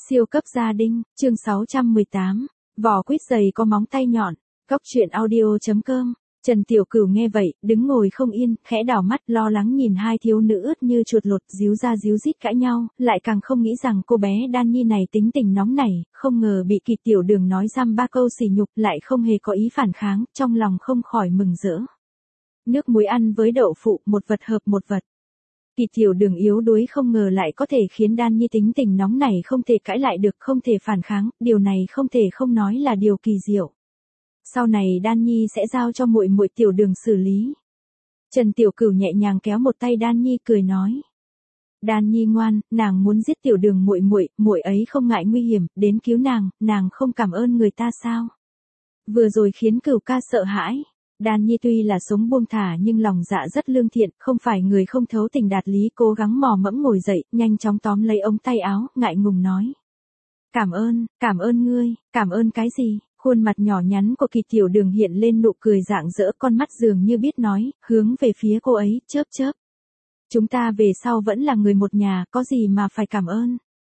Siêu cấp gia đình, chương 618, vỏ quýt dày có móng tay nhọn, góc truyện audio.com. Trần Tiểu Cửu nghe vậy, đứng ngồi không yên, khẽ đảo mắt lo lắng nhìn hai thiếu nữ ướt như chuột lột díu ra díu dít cãi nhau, lại càng không nghĩ rằng cô bé Đan Nhi này tính tình nóng nảy, không ngờ bị Kỳ Tiểu Đường nói dăm ba câu sỉ nhục lại không hề có ý phản kháng, trong lòng không khỏi mừng rỡ. Nước muối ăn với đậu phụ, một vật hợp một vật. Kỳ Tiểu Đường yếu đuối không ngờ lại có thể khiến Đan Nhi tính tình nóng nảy không thể cãi lại được, không thể phản kháng, điều này không thể không nói là điều kỳ diệu. Sau này Đan Nhi sẽ giao cho muội muội Tiểu Đường xử lý. Trần Tiểu Cửu nhẹ nhàng kéo một tay Đan Nhi cười nói: "Đan Nhi ngoan, nàng muốn giết Tiểu Đường muội ấy không ngại nguy hiểm, đến cứu nàng không cảm ơn người ta sao?" Vừa rồi khiến Cửu ca sợ hãi. Đan Nhi tuy là sống buông thả nhưng lòng dạ rất lương thiện, không phải người không thấu tình đạt lý, cố gắng mò mẫm ngồi dậy, nhanh chóng tóm lấy ống tay áo, ngại ngùng nói: cảm ơn ngươi, cảm ơn cái gì?" Khuôn mặt nhỏ nhắn của Kỳ Tiểu Đường hiện lên nụ cười rạng rỡ, con mắt dường như biết nói, hướng về phía cô ấy, chớp chớp. "Chúng ta về sau vẫn là người một nhà, có gì mà phải cảm ơn?"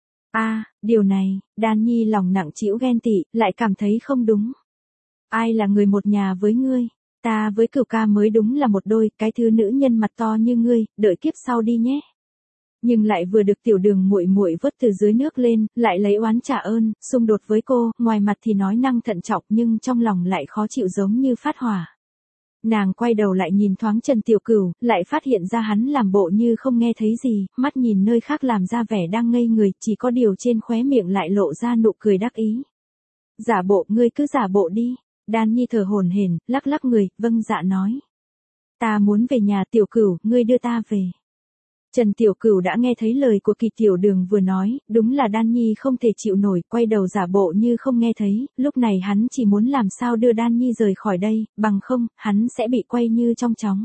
Điều này, Đan Nhi lòng nặng trĩu ghen tị, lại cảm thấy không đúng. "Ai là người một nhà với ngươi? Ta với Cửu ca mới đúng là một đôi, cái thứ nữ nhân mặt to như ngươi, đợi kiếp sau đi nhé." Nhưng lại vừa được Tiểu Đường muội vớt từ dưới nước lên, lại lấy oán trả ơn, xung đột với cô, ngoài mặt thì nói năng thận trọng nhưng trong lòng lại khó chịu giống như phát hỏa. Nàng quay đầu lại nhìn thoáng Trần Tiểu Cửu, lại phát hiện ra hắn làm bộ như không nghe thấy gì, mắt nhìn nơi khác làm ra vẻ đang ngây người, chỉ có điều trên khóe miệng lại lộ ra nụ cười đắc ý. "Giả bộ, ngươi cứ giả bộ đi." Đan Nhi thở hổn hển, lắc lắc người, vâng dạ nói: "Ta muốn về nhà Tiểu Cửu, ngươi đưa ta về." Trần Tiểu Cửu đã nghe thấy lời của Kỳ Tiểu Đường vừa nói, đúng là Đan Nhi không thể chịu nổi, quay đầu giả bộ như không nghe thấy, lúc này hắn chỉ muốn làm sao đưa Đan Nhi rời khỏi đây, bằng không, hắn sẽ bị quay như trong chóng.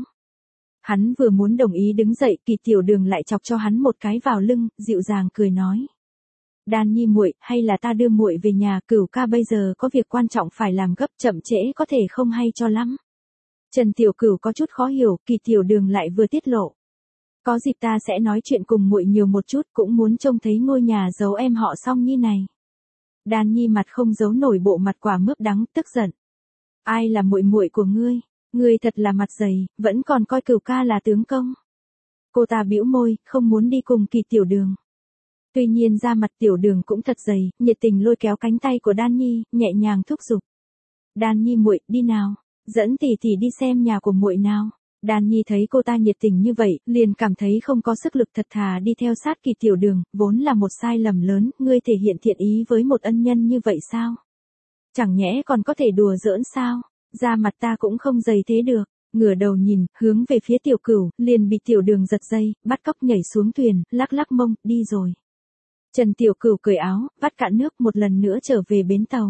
Hắn vừa muốn đồng ý đứng dậy, Kỳ Tiểu Đường lại chọc cho hắn một cái vào lưng, dịu dàng cười nói: "Đan Nhi muội, hay là ta đưa muội về nhà, Cửu ca bây giờ có việc quan trọng phải làm gấp, chậm trễ có thể không hay cho lắm." Trần Tiểu Cửu có chút khó hiểu, Kỳ Tiểu Đường lại vừa tiết lộ: "Có dịp ta sẽ nói chuyện cùng muội nhiều một chút, cũng muốn trông thấy ngôi nhà giấu em họ Song Nhi này." Đan Nhi mặt không giấu nổi bộ mặt quả mướp đắng, tức giận: "Ai là muội muội của ngươi? Ngươi thật là mặt dày, vẫn còn coi Cửu ca là tướng công." Cô ta bĩu môi, không muốn đi cùng Kỳ Tiểu Đường. Tuy nhiên da mặt Tiểu Đường cũng thật dày, nhiệt tình lôi kéo cánh tay của Đan Nhi, nhẹ nhàng thúc giục: "Đan Nhi muội, đi nào, dẫn tỷ tỷ đi xem nhà của muội nào." Đan Nhi thấy cô ta nhiệt tình như vậy, liền cảm thấy không có sức lực, thật thà đi theo sát Kỳ Tiểu Đường, vốn là một sai lầm lớn, ngươi thể hiện thiện ý với một ân nhân như vậy sao? Chẳng nhẽ còn có thể đùa giỡn sao? Da mặt ta cũng không dày thế được. Ngửa đầu nhìn, hướng về phía Tiểu Cửu, liền bị Tiểu Đường giật dây, bắt cóc nhảy xuống thuyền, lắc lắc mông, đi rồi. Trần Tiểu Cửu cởi áo, vắt cạn nước, một lần nữa trở về bến tàu.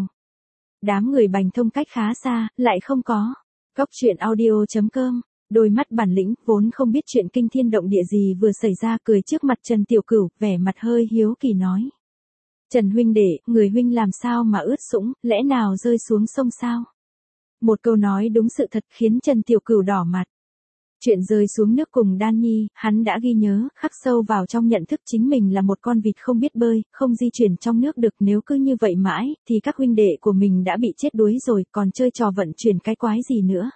Đám người Bành Thông cách khá xa, lại không có. Góc truyện audio.com. Đôi mắt bản lĩnh, vốn không biết chuyện kinh thiên động địa gì vừa xảy ra, cười trước mặt Trần Tiểu Cửu, vẻ mặt hơi hiếu kỳ nói: "Trần huynh đệ, người huynh làm sao mà ướt sũng, lẽ nào rơi xuống sông sao?" Một câu nói đúng sự thật khiến Trần Tiểu Cửu đỏ mặt. Chuyện rơi xuống nước cùng Đan Nhi, hắn đã ghi nhớ, khắc sâu vào trong nhận thức chính mình là một con vịt không biết bơi, không di chuyển trong nước được, nếu cứ như vậy mãi, thì các huynh đệ của mình đã bị chết đuối rồi, còn chơi trò vận chuyển cái quái gì nữa.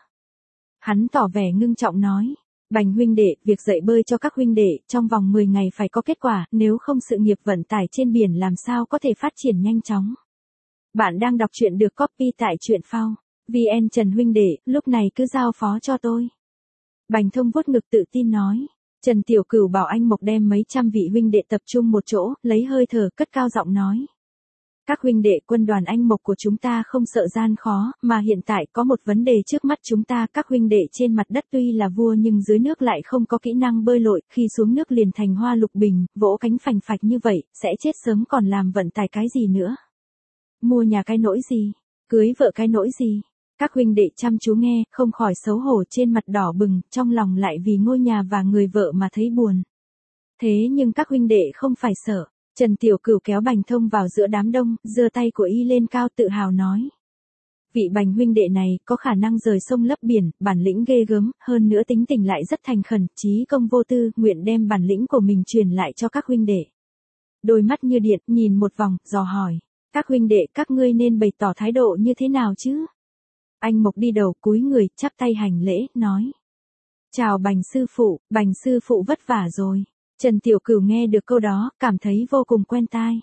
Hắn tỏ vẻ ngưng trọng nói: "Bành huynh đệ, việc dạy bơi cho các huynh đệ, trong vòng 10 ngày phải có kết quả, nếu không sự nghiệp vận tải trên biển làm sao có thể phát triển nhanh chóng." Bạn đang đọc truyện được copy tại truyện phao VN. Trần huynh đệ, lúc này cứ giao phó cho tôi." Bành Thông vuốt ngực tự tin nói. Trần Tiểu Cửu bảo anh Mộc đem mấy trăm vị huynh đệ tập trung một chỗ, lấy hơi thở, cất cao giọng nói: "Các huynh đệ, quân đoàn anh Mộc của chúng ta không sợ gian khó, mà hiện tại có một vấn đề trước mắt chúng ta, các huynh đệ trên mặt đất tuy là vua nhưng dưới nước lại không có kỹ năng bơi lội, khi xuống nước liền thành hoa lục bình, vỗ cánh phành phạch như vậy, sẽ chết sớm, còn làm vận tải cái gì nữa? Mua nhà cái nỗi gì? Cưới vợ cái nỗi gì?" Các huynh đệ chăm chú nghe, không khỏi xấu hổ, trên mặt đỏ bừng, trong lòng lại vì ngôi nhà và người vợ mà thấy buồn. Thế nhưng các huynh đệ không phải sợ. Trần Tiểu Cửu kéo Bành Thông vào giữa đám đông, giơ tay của y lên cao, tự hào nói: "Vị Bành huynh đệ này có khả năng rời sông lấp biển, bản lĩnh ghê gớm, hơn nữa tính tình lại rất thành khẩn, chí công vô tư, nguyện đem bản lĩnh của mình truyền lại cho các huynh đệ." đôi mắt như điện, nhìn một vòng, dò hỏi. Các huynh đệ các ngươi nên bày tỏ thái độ như thế nào chứ? Anh Mộc đi đầu cúi người, chắp tay hành lễ, nói. Chào Bành sư phụ vất vả rồi. Trần Tiểu Cửu nghe được câu đó, cảm thấy vô cùng quen tai.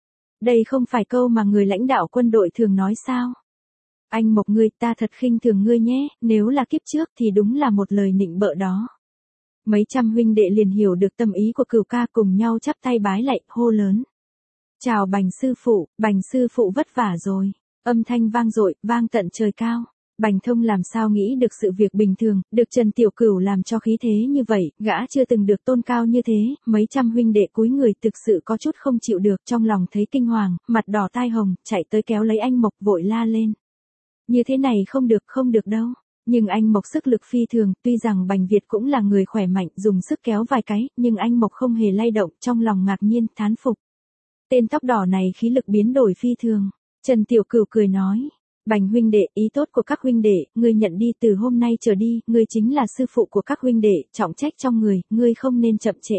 Đây không phải câu mà người lãnh đạo quân đội thường nói sao? Anh Mộc ngươi, ta thật khinh thường ngươi nhé, nếu là kiếp trước thì đúng là một lời nịnh bợ đó. Mấy trăm huynh đệ liền hiểu được tâm ý của Cửu ca, cùng nhau chắp tay bái lạy, hô lớn. Chào Bành sư phụ vất vả rồi. Âm thanh vang dội, vang tận trời cao. Bành Thông làm sao nghĩ được sự việc bình thường, được Trần Tiểu Cửu làm cho khí thế như vậy, gã chưa từng được tôn cao như thế, mấy trăm huynh đệ cúi người thực sự có chút không chịu được, trong lòng thấy kinh hoàng, mặt đỏ tai hồng, chạy tới kéo lấy anh Mộc vội la lên. Như thế này không được đâu. Nhưng anh Mộc sức lực phi thường, tuy rằng Bành Việt cũng là người khỏe mạnh, dùng sức kéo vài cái, nhưng anh Mộc không hề lay động, trong lòng ngạc nhiên, thán phục. Tên tóc đỏ này khí lực biến đổi phi thường. Trần Tiểu Cửu cười nói. Bành huynh đệ, ý tốt của các huynh đệ, ngươi nhận đi, từ hôm nay trở đi, ngươi chính là sư phụ của các huynh đệ, trọng trách trong người, ngươi không nên chậm trễ.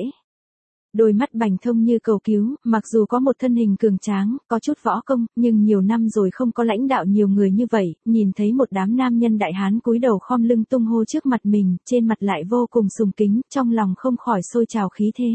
Đôi mắt Bành Thông như cầu cứu, mặc dù có một thân hình cường tráng, có chút võ công, nhưng nhiều năm rồi không có lãnh đạo nhiều người như vậy, nhìn thấy một đám nam nhân đại hán cúi đầu khom lưng tung hô trước mặt mình, trên mặt lại vô cùng sùng kính, trong lòng không khỏi sôi trào khí thế.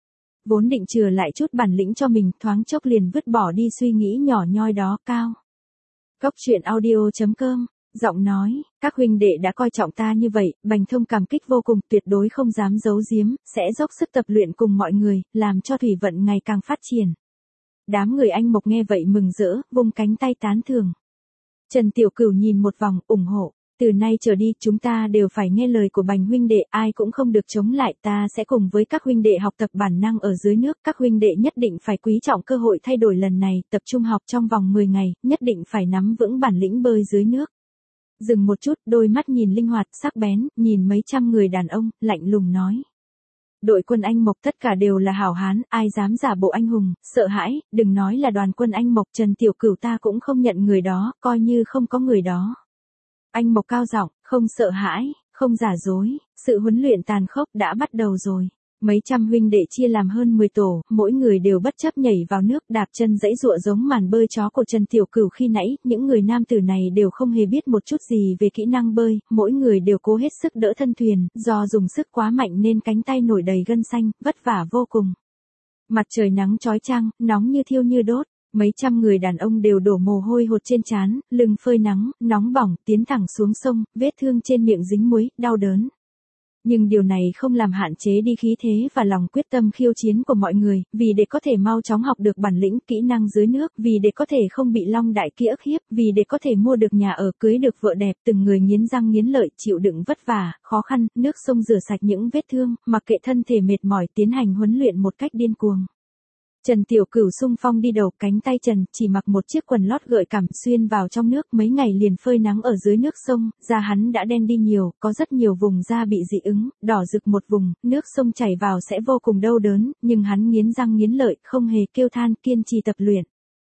Vốn định chừa lại chút bản lĩnh cho mình, thoáng chốc liền vứt bỏ đi suy nghĩ nhỏ nhoi đó. Cao. Góc truyện audio.com, giọng nói, các huynh đệ đã coi trọng ta như vậy, Bành Thông cảm kích vô cùng, tuyệt đối không dám giấu giếm, sẽ dốc sức tập luyện cùng mọi người, làm cho thủy vận ngày càng phát triển. Đám người anh Mộc nghe vậy mừng rỡ, vung cánh tay tán thưởng. Trần Tiểu Cửu nhìn một vòng, ủng hộ. Từ nay trở đi, chúng ta đều phải nghe lời của Bành huynh đệ, ai cũng không được chống lại, ta sẽ cùng với các huynh đệ học tập bản năng ở dưới nước, các huynh đệ nhất định phải quý trọng cơ hội thay đổi lần này, tập trung học trong vòng 10 ngày, nhất định phải nắm vững bản lĩnh bơi dưới nước. Dừng một chút, đôi mắt nhìn linh hoạt, sắc bén, nhìn mấy trăm người đàn ông, lạnh lùng nói. Đội quân anh Mộc tất cả đều là hảo hán, ai dám giả bộ anh hùng, sợ hãi, đừng nói là đoàn quân anh Mộc, Trần Tiểu Cửu ta cũng không nhận người đó, coi như không có người đó. Anh Mộc cao giọng, không sợ hãi, không giả dối, sự huấn luyện tàn khốc đã bắt đầu rồi. Mấy trăm huynh đệ chia làm hơn 10 tổ, mỗi người đều bất chấp nhảy vào nước, đạp chân giãy giụa giống màn bơi chó của Trần Tiểu Cửu khi nãy, những người nam tử này đều không hề biết một chút gì về kỹ năng bơi, mỗi người đều cố hết sức đỡ thân thuyền, do dùng sức quá mạnh nên cánh tay nổi đầy gân xanh, vất vả vô cùng. Mặt trời nắng chói chang, nóng như thiêu như đốt. Mấy trăm người đàn ông đều đổ mồ hôi hột trên trán, lưng phơi nắng, nóng bỏng, tiến thẳng xuống sông, vết thương trên miệng dính muối, đau đớn. Nhưng điều này không làm hạn chế đi khí thế và lòng quyết tâm khiêu chiến của mọi người, vì để có thể mau chóng học được bản lĩnh, kỹ năng dưới nước, vì để có thể không bị Long Đại Kỹ ức hiếp, vì để có thể mua được nhà ở, cưới được vợ đẹp, từng người nghiến răng nghiến lợi, chịu đựng vất vả, khó khăn, nước sông rửa sạch những vết thương, mặc kệ thân thể mệt mỏi, tiến hành huấn luyện một cách điên cuồng. Trần Tiểu Cửu xung phong đi đầu, cánh tay Trần chỉ mặc một chiếc quần lót gợi cảm, xuyên vào trong nước, mấy ngày liền phơi nắng ở dưới nước sông, da hắn đã đen đi nhiều, có rất nhiều vùng da bị dị ứng, đỏ rực một vùng, nước sông chảy vào sẽ vô cùng đau đớn, nhưng hắn nghiến răng nghiến lợi, không hề kêu than, kiên trì tập luyện.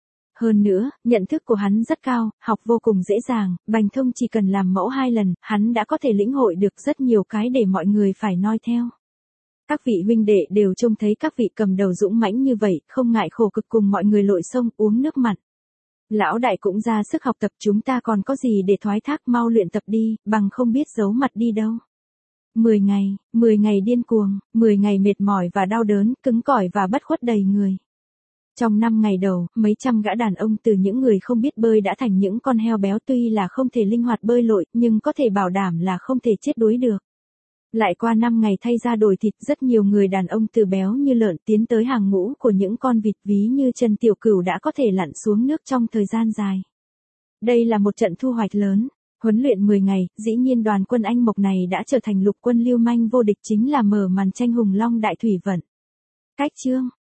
Hơn nữa, nhận thức của hắn rất cao, học vô cùng dễ dàng, Bành Thông chỉ cần làm mẫu 2 lần, hắn đã có thể lĩnh hội được rất nhiều cái để mọi người phải noi theo. Các vị huynh đệ đều trông thấy các vị cầm đầu dũng mãnh như vậy, không ngại khổ cực cùng mọi người lội sông uống nước mặn. Lão đại cũng ra sức học tập, chúng ta còn có gì để thoái thác, mau luyện tập đi, bằng không biết giấu mặt đi đâu. 10 ngày điên cuồng, 10 ngày mệt mỏi và đau đớn, cứng cỏi và bất khuất đầy người. Trong 5 ngày đầu, mấy trăm gã đàn ông từ những người không biết bơi đã thành những con heo béo, tuy là không thể linh hoạt bơi lội, nhưng có thể bảo đảm là không thể chết đuối được. Lại qua 5 ngày thay ra đổi thịt, rất nhiều người đàn ông từ béo như lợn tiến tới hàng ngũ của những con vịt, ví như Trần Tiểu Cửu đã có thể lặn xuống nước trong thời gian dài. Đây là một trận thu hoạch lớn. Huấn luyện 10 ngày, dĩ nhiên đoàn quân anh Mộc này đã trở thành lục quân lưu manh vô địch, chính là mở màn tranh hùng long đại thủy vận. Cách chương